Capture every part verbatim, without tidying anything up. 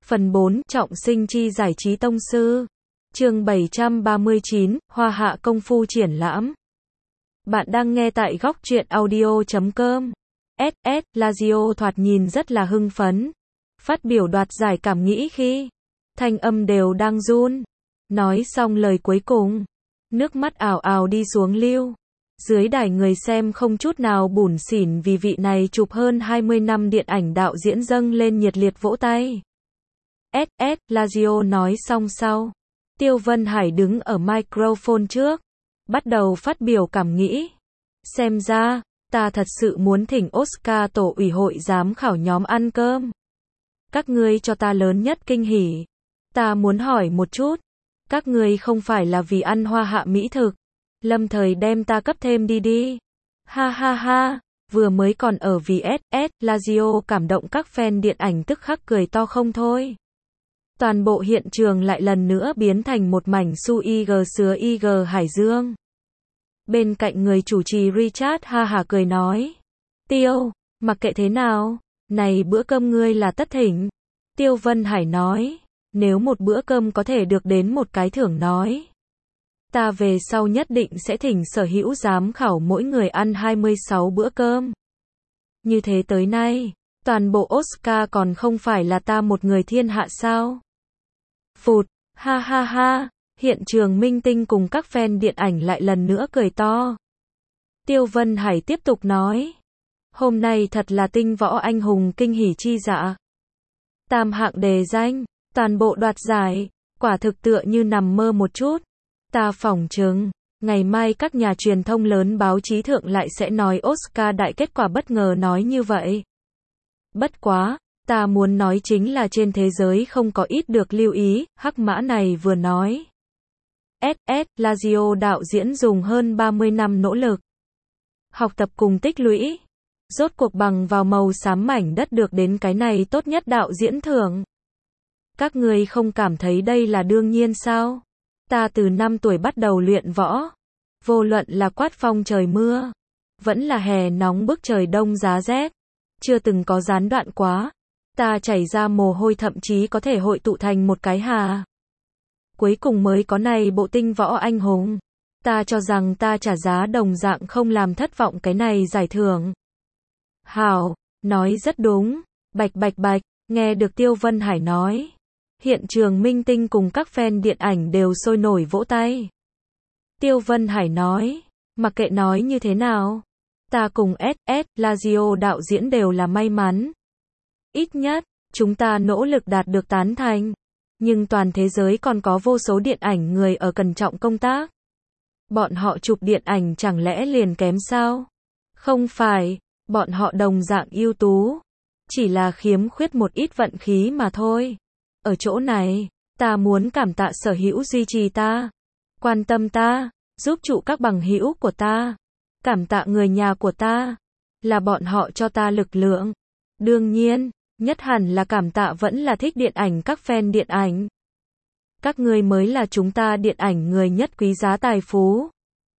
Phần bốn, Trọng sinh chi giải trí tông sư. Chương bảy trăm ba mươi chín, Hoa hạ công phu triển lãm. Bạn đang nghe tại góc truyện audio chấm com. ét ét, Lazio thoạt nhìn rất là hưng phấn. Phát biểu đoạt giải cảm nghĩ khi thanh âm đều đang run. Nói xong lời cuối cùng, nước mắt ào ào đi xuống lưu. Dưới đài người xem không chút nào bủn xỉn vì vị này chụp hơn hai mươi năm điện ảnh đạo diễn dâng lên nhiệt liệt vỗ tay. ét ét, Lazio nói xong sau. Tiêu Vân Hải đứng ở microphone trước, bắt đầu phát biểu cảm nghĩ. Xem ra, ta thật sự muốn thỉnh Oscar tổ ủy hội giám khảo nhóm ăn cơm. Các ngươi cho ta lớn nhất kinh hỉ. Ta muốn hỏi một chút, các ngươi không phải là vì ăn hoa hạ mỹ thực, lâm thời đem ta cấp thêm đi đi. Ha ha ha, vừa mới còn ở vì ét ét, Lazio cảm động các fan điện ảnh tức khắc cười to không thôi. Toàn bộ hiện trường lại lần nữa biến thành một mảnh su ig sứa ig Hải Dương. Bên cạnh người chủ trì Richard ha hả cười nói. Tiêu, mặc kệ thế nào, này bữa cơm ngươi là tất thỉnh. Tiêu Vân Hải nói, nếu một bữa cơm có thể được đến một cái thưởng nói. Ta về sau nhất định sẽ thỉnh sở hữu giám khảo mỗi người ăn hai mươi sáu bữa cơm. Như thế tới nay, toàn bộ Oscar còn không phải là ta một người thiên hạ sao? Phụt, ha ha ha, hiện trường minh tinh cùng các fan điện ảnh lại lần nữa cười to. Tiêu Vân Hải tiếp tục nói, hôm nay thật là tinh võ anh hùng kinh hỉ chi dạ. Tam hạng đề danh, toàn bộ đoạt giải, quả thực tựa như nằm mơ một chút. Ta phỏng chừng, ngày mai các nhà truyền thông lớn báo chí thượng lại sẽ nói Oscar đại kết quả bất ngờ nói như vậy. Bất quá, ta muốn nói chính là trên thế giới không có ít được lưu ý, hắc mã này vừa nói. ét ét, Lazio đạo diễn dùng hơn ba mươi năm nỗ lực. Học tập cùng tích lũy. Rốt cuộc bằng vào màu xám mảnh đất được đến cái này tốt nhất đạo diễn thưởng. Các người không cảm thấy đây là đương nhiên sao? Ta từ năm tuổi bắt đầu luyện võ. Vô luận là quát phong trời mưa, vẫn là hè nóng bức trời đông giá rét. Chưa từng có gián đoạn quá. Ta chảy ra mồ hôi thậm chí có thể hội tụ thành một cái hà. Cuối cùng mới có này bộ tinh võ anh hùng. Ta cho rằng ta trả giá đồng dạng không làm thất vọng cái này giải thưởng. Hảo, nói rất đúng. Bạch bạch bạch, nghe được Tiêu Vân Hải nói. Hiện trường minh tinh cùng các fan điện ảnh đều sôi nổi vỗ tay. Tiêu Vân Hải nói, mặc kệ nói như thế nào, ta cùng ét ét, Lazio đạo diễn đều là may mắn. Ít nhất, chúng ta nỗ lực đạt được tán thành. Nhưng toàn thế giới còn có vô số điện ảnh người ở cẩn trọng công tác. Bọn họ chụp điện ảnh chẳng lẽ liền kém sao? Không phải, bọn họ đồng dạng ưu tú. Chỉ là khiếm khuyết một ít vận khí mà thôi. Ở chỗ này, ta muốn cảm tạ sở hữu duy trì ta, quan tâm ta, giúp trụ các bằng hữu của ta, cảm tạ người nhà của ta, là bọn họ cho ta lực lượng. Đương nhiên, nhất hẳn là cảm tạ vẫn là thích điện ảnh các fan điện ảnh. Các ngươi mới là chúng ta điện ảnh người nhất quý giá tài phú.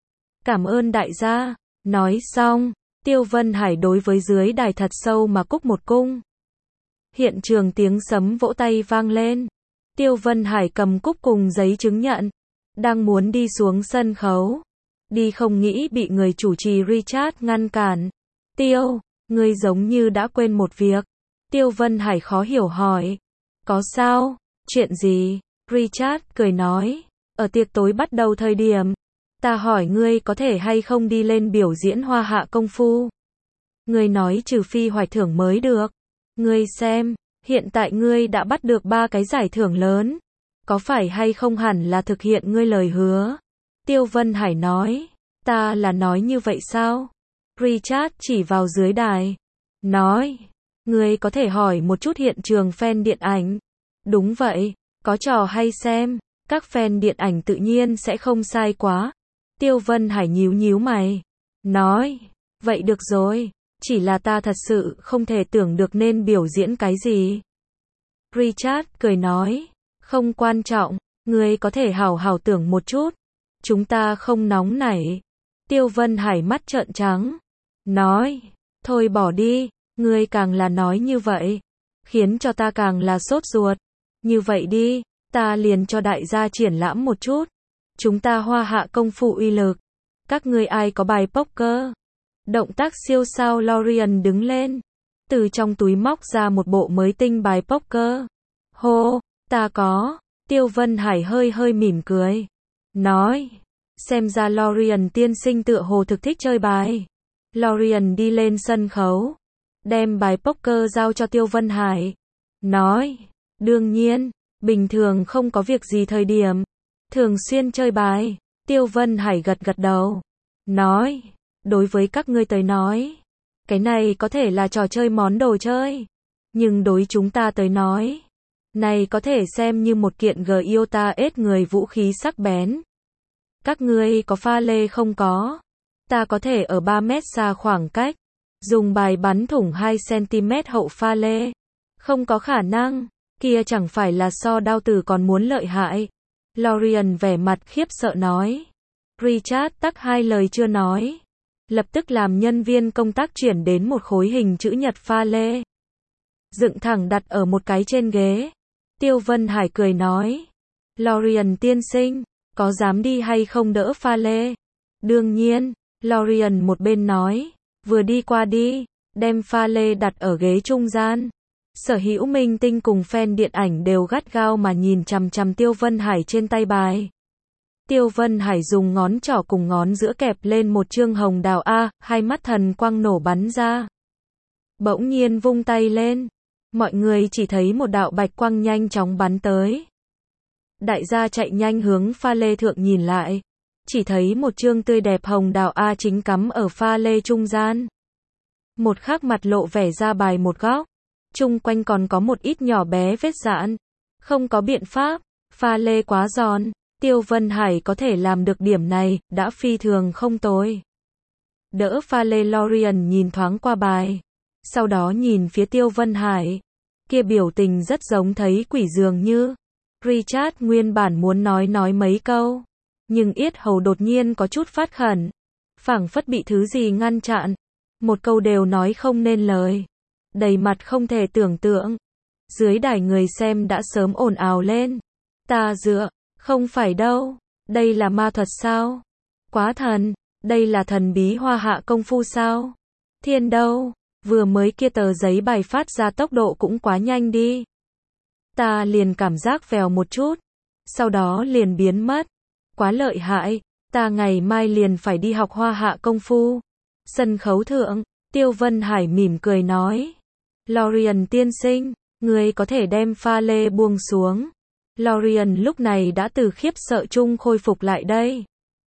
Cảm ơn đại gia. Nói xong, Tiêu Vân Hải đối với dưới đài thật sâu mà cúc một cung. Hiện trường tiếng sấm vỗ tay vang lên. Tiêu Vân Hải cầm cúp cùng giấy chứng nhận, đang muốn đi xuống sân khấu. Đi không nghĩ bị người chủ trì Richard ngăn cản. Tiêu, ngươi giống như đã quên một việc. Tiêu Vân Hải khó hiểu hỏi. Có sao? Chuyện gì? Richard cười nói. Ở tiệc tối bắt đầu thời điểm, ta hỏi ngươi có thể hay không đi lên biểu diễn hoa hạ công phu. Ngươi nói trừ phi hoạch thưởng mới được. Ngươi xem, hiện tại ngươi đã bắt được ba cái giải thưởng lớn. Có phải hay không hẳn là thực hiện ngươi lời hứa? Tiêu Vân Hải nói. Ta là nói như vậy sao? Richard chỉ vào dưới đài. Nói. Ngươi có thể hỏi một chút hiện trường fan điện ảnh. Đúng vậy, có trò hay xem. Các fan điện ảnh tự nhiên sẽ không sai quá. Tiêu Vân Hải nhíu nhíu mày. Nói. Vậy được rồi. Chỉ là ta thật sự không thể tưởng được nên biểu diễn cái gì. Richard cười nói. Không quan trọng. Ngươi có thể hào hào tưởng một chút. Chúng ta không nóng nảy. Tiêu Vân Hải mắt trợn trắng. Nói. Thôi bỏ đi. Ngươi càng là nói như vậy, khiến cho ta càng là sốt ruột. Như vậy đi, ta liền cho đại gia triển lãm một chút. Chúng ta hoa hạ công phu uy lực. Các ngươi ai có bài poker? Động tác siêu sao Lorian đứng lên. Từ trong túi móc ra một bộ mới tinh bài poker. Hô, ta có. Tiêu Vân Hải hơi hơi mỉm cười. Nói, xem ra Lorian tiên sinh tựa hồ thực thích chơi bài. Lorian đi lên sân khấu. Đem bài poker giao cho Tiêu Vân Hải. Nói, đương nhiên, bình thường không có việc gì thời điểm. Thường xuyên chơi bài. Tiêu Vân Hải gật gật đầu. Nói, đối với các ngươi tới nói, cái này có thể là trò chơi món đồ chơi. Nhưng đối chúng ta tới nói, này có thể xem như một kiện Giota ết người vũ khí sắc bén. Các ngươi có pha lê không có? Ta có thể ở ba mét xa khoảng cách, dùng bài bắn thủng hai xăng-ti-mét hậu pha lê. Không có khả năng, kia chẳng phải là so đao tử còn muốn lợi hại. Lorian vẻ mặt khiếp sợ nói. Richard tắc hai lời chưa nói. Lập tức làm nhân viên công tác chuyển đến một khối hình chữ nhật pha lê. Dựng thẳng đặt ở một cái trên ghế. Tiêu Vân Hải cười nói. Lorian tiên sinh, có dám đi hay không đỡ pha lê? Đương nhiên, Lorian một bên nói. Vừa đi qua đi, đem pha lê đặt ở ghế trung gian. Sở hữu minh tinh cùng fan điện ảnh đều gắt gao mà nhìn chằm chằm Tiêu Vân Hải trên tay bài. Tiêu Vân Hải dùng ngón trỏ cùng ngón giữa kẹp lên một chương hồng đào A, hai mắt thần quang nổ bắn ra. Bỗng nhiên vung tay lên. Mọi người chỉ thấy một đạo bạch quang nhanh chóng bắn tới. Đại gia chạy nhanh hướng pha lê thượng nhìn lại. Chỉ thấy một chương tươi đẹp hồng đào A chính cắm ở pha lê trung gian. Một khắc mặt lộ vẻ ra bài một góc. Chung quanh còn có một ít nhỏ bé vết dạn. Không có biện pháp, pha lê quá giòn. Tiêu Vân Hải có thể làm được điểm này, đã phi thường không tồi. Đỡ pha lê Lorian nhìn thoáng qua bài. Sau đó nhìn phía Tiêu Vân Hải. Kia biểu tình rất giống thấy quỷ dường như. Richard nguyên bản muốn nói nói mấy câu. Nhưng yết hầu đột nhiên có chút phát khẩn. Phảng phất bị thứ gì ngăn chặn. Một câu đều nói không nên lời. Đầy mặt không thể tưởng tượng. Dưới đài người xem đã sớm ồn ào lên. Ta dựa, không phải đâu. Đây là ma thuật sao? Quá thần, đây là thần bí hoa hạ công phu sao? Thiên đâu, vừa mới kia tờ giấy bài phát ra tốc độ cũng quá nhanh đi. Ta liền cảm giác vèo một chút. Sau đó liền biến mất. Quá lợi hại, ta ngày mai liền phải đi học hoa hạ công phu. Sân khấu thượng, Tiêu Vân Hải mỉm cười nói. Lorian tiên sinh, người có thể đem pha lê buông xuống. Lorian lúc này đã từ khiếp sợ chung khôi phục lại đây.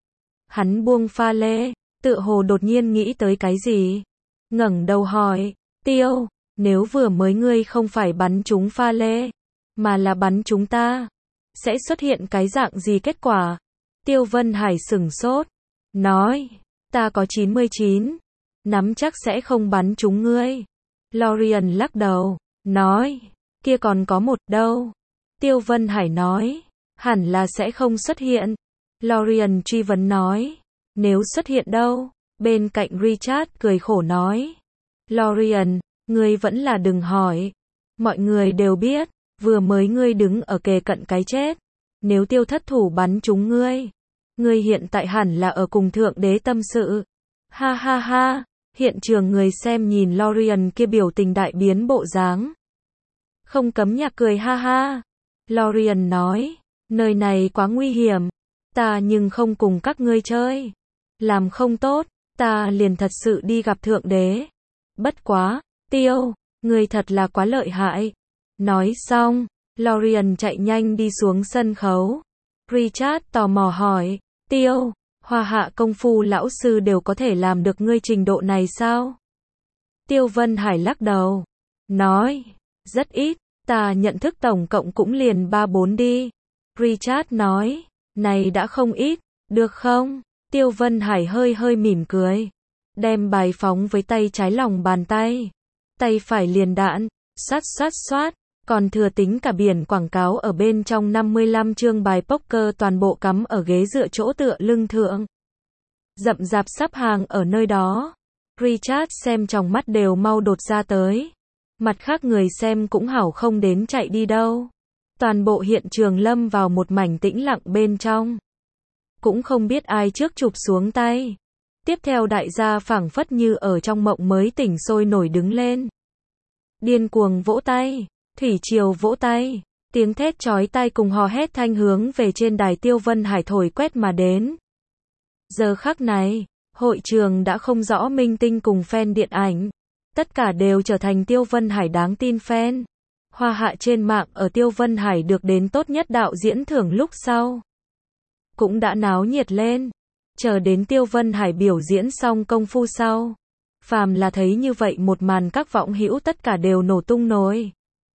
Hắn buông pha lê, tựa hồ đột nhiên nghĩ tới cái gì. Ngẩng đầu hỏi, Tiêu, nếu vừa mới ngươi không phải bắn trúng pha lê, mà là bắn chúng ta, sẽ xuất hiện cái dạng gì kết quả? Tiêu Vân Hải sửng sốt, nói, ta có chín mươi chín, nắm chắc sẽ không bắn trúng ngươi. Lorian lắc đầu, nói, kia còn có một đâu. Tiêu Vân Hải nói, hẳn là sẽ không xuất hiện. Lorian truy vấn nói, nếu xuất hiện đâu? Bên cạnh Richard cười khổ nói, Lorian, ngươi vẫn là đừng hỏi. Mọi người đều biết, vừa mới ngươi đứng ở kề cận cái chết. Nếu Tiêu thất thủ bắn trúng ngươi, ngươi hiện tại hẳn là ở cùng Thượng Đế tâm sự. Ha ha ha, hiện trường người xem nhìn Lorian kia biểu tình đại biến bộ dáng. Không cấm nhạc cười ha ha. Lorian nói, nơi này quá nguy hiểm. Ta nhưng không cùng các ngươi chơi. Làm không tốt, ta liền thật sự đi gặp Thượng Đế. Bất quá, Tiêu, ngươi thật là quá lợi hại. Nói xong, Lorian chạy nhanh đi xuống sân khấu. Richard tò mò hỏi, Tiêu, hoa hạ công phu lão sư đều có thể làm được ngươi trình độ này sao? Tiêu Vân Hải lắc đầu, nói, rất ít, ta nhận thức tổng cộng cũng liền ba bốn đi. Richard nói, này đã không ít, được không? Tiêu Vân Hải hơi hơi mỉm cười, đem bài phóng với tay trái lòng bàn tay, tay phải liền đạn, xoát xoát xoát, còn thừa tính cả biển quảng cáo ở bên trong năm mươi lăm chương bài poker toàn bộ cắm ở ghế dựa chỗ tựa lưng thượng. Rậm rạp sắp hàng ở nơi đó. Richard xem trong mắt đều mau đột ra tới. Mặt khác người xem cũng hảo không đến chạy đi đâu. Toàn bộ hiện trường lâm vào một mảnh tĩnh lặng bên trong. Cũng không biết ai trước chụp xuống tay. Tiếp theo đại gia phảng phất như ở trong mộng mới tỉnh sôi nổi đứng lên. Điên cuồng vỗ tay, thủy triều vỗ tay, tiếng thét chói tai cùng hò hét thanh hướng về trên đài Tiêu Vân Hải thổi quét mà đến. Giờ khắc này, hội trường đã không rõ minh tinh cùng fan điện ảnh. Tất cả đều trở thành Tiêu Vân Hải đáng tin fan. Hoa hạ trên mạng ở Tiêu Vân Hải được đến tốt nhất đạo diễn thưởng lúc sau. Cũng đã náo nhiệt lên. Chờ đến Tiêu Vân Hải biểu diễn xong công phu sau. Phàm là thấy như vậy một màn các võng hữu tất cả đều nổ tung nổi.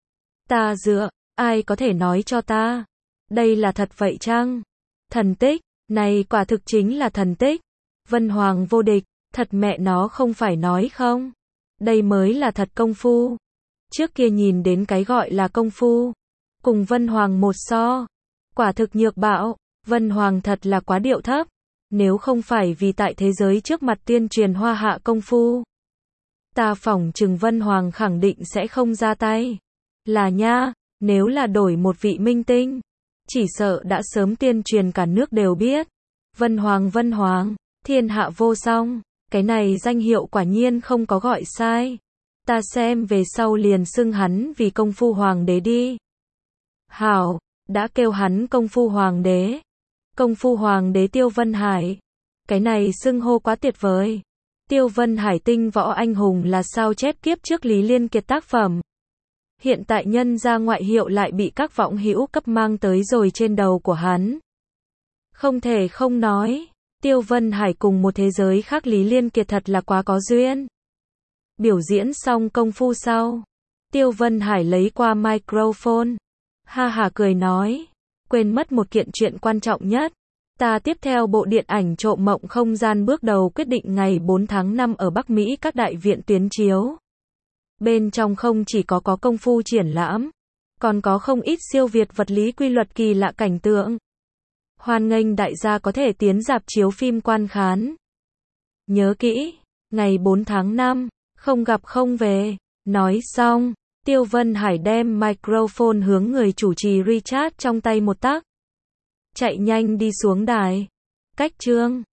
Ta dựa, ai có thể nói cho ta? Đây là thật vậy chăng? Thần tích, này quả thực chính là thần tích. Vân Hoàng vô địch, thật mẹ nó không phải nói không? Đây mới là thật công phu. Trước kia nhìn đến cái gọi là công phu. Cùng Vân Hoàng một so. Quả thực nhược bạo, Vân Hoàng thật là quá điệu thấp. Nếu không phải vì tại thế giới trước mặt tuyên truyền hoa hạ công phu. Ta phỏng chừng Vân Hoàng khẳng định sẽ không ra tay. Là nha, nếu là đổi một vị minh tinh. Chỉ sợ đã sớm tuyên truyền cả nước đều biết. Vân Hoàng Vân Hoàng, thiên hạ vô song. Cái này danh hiệu quả nhiên không có gọi sai. Ta xem về sau liền xưng hắn vì công phu hoàng đế đi. Hảo, đã kêu hắn công phu hoàng đế. Công phu hoàng đế Tiêu Vân Hải. Cái này xưng hô quá tuyệt vời. Tiêu Vân Hải tinh võ anh hùng là sao chép kiếp trước Lý Liên Kiệt tác phẩm. Hiện tại nhân ra ngoại hiệu lại bị các võng hữu cấp mang tới rồi trên đầu của hắn. Không thể không nói, Tiêu Vân Hải cùng một thế giới khác Lý Liên Kiệt thật là quá có duyên. Biểu diễn xong công phu sau, Tiêu Vân Hải lấy qua microphone. Ha ha cười nói, quên mất một kiện chuyện quan trọng nhất. Ta tiếp theo bộ điện ảnh Trộm Mộng Không Gian bước đầu quyết định ngày bốn tháng năm ở Bắc Mỹ các đại viện tuyến chiếu. Bên trong không chỉ có có công phu triển lãm, còn có không ít siêu việt vật lý quy luật kỳ lạ cảnh tượng. Hoan nghênh đại gia có thể tiến rạp chiếu phim quan khán. Nhớ kỹ, ngày bốn tháng năm, không gặp không về. Nói xong, Tiêu Vân Hải đem microphone hướng người chủ trì Richard trong tay một tắc. Chạy nhanh đi xuống đài. Cách chương